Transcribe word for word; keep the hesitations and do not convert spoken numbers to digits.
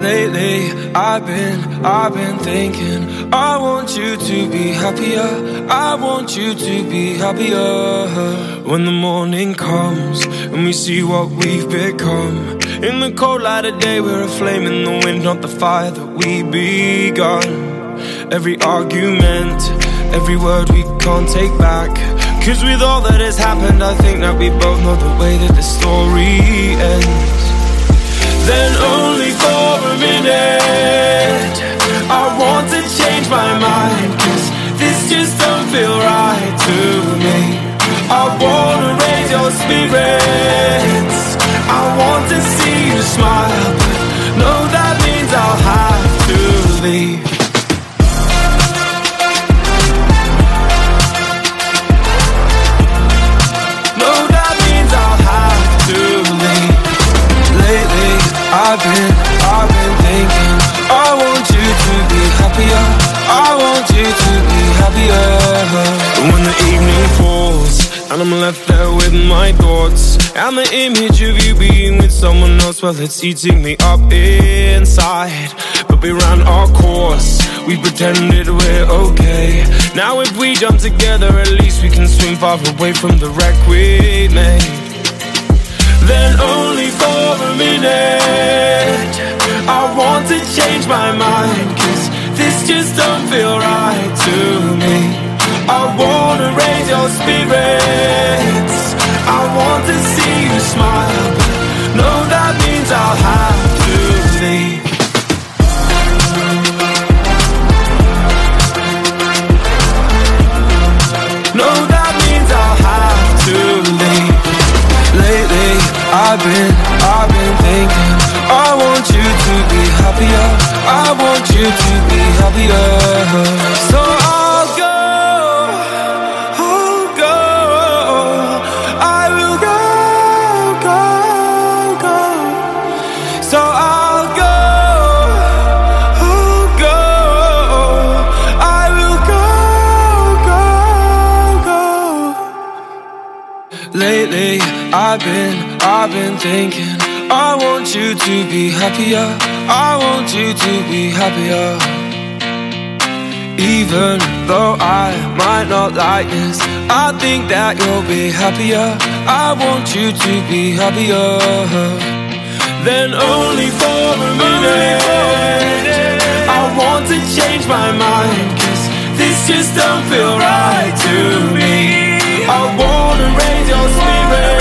Lately, I've been, I've been thinking I want you to be happier, I want you to be happier. When the morning comes and we see what we've become, in the cold light of day we're a flame in the wind, not the fire that we begun. Every argument, every word we can't take back, 'cause with all that has happened I think that we both know the way that the story ends. Then only for a minute I want to change my mind, 'cause this just don't feel right to me. I wanna raise your spirits, I want to see you smile, but no, that means I'll have to leave. No, that means I'll have to leave. Lately, I've been, I've been thinking I want you to be happier, I want you to be happier. And when the evening falls and I'm left there with my thoughts, and the image of you being with someone else, well, it's eating me up inside. But we ran our course, we pretended we're okay. Now if we jump together, at least we can swim far away from the wreck we made. Then only for a minute I want to change my mind, 'cause this just don't feel right to me. I wanna raise your spirits, I want to see you smile, but no, that means I'll have to leave. No, that means I'll have to leave. Lately, I've been, I've been thinking I want you to be happier, I want you to be happier. So I'll go, I'll go, I will go, go, go. So I'll go, I'll go, I will go, go, go. Lately, I've been, I've been thinking I want you to be happier, I want you to be happier. Even though I might not like this, I think that you'll be happier, I want you to be happier. Then only for a minute I want to change my mind, 'cause this just don't feel right to me. I wanna raise your spirit,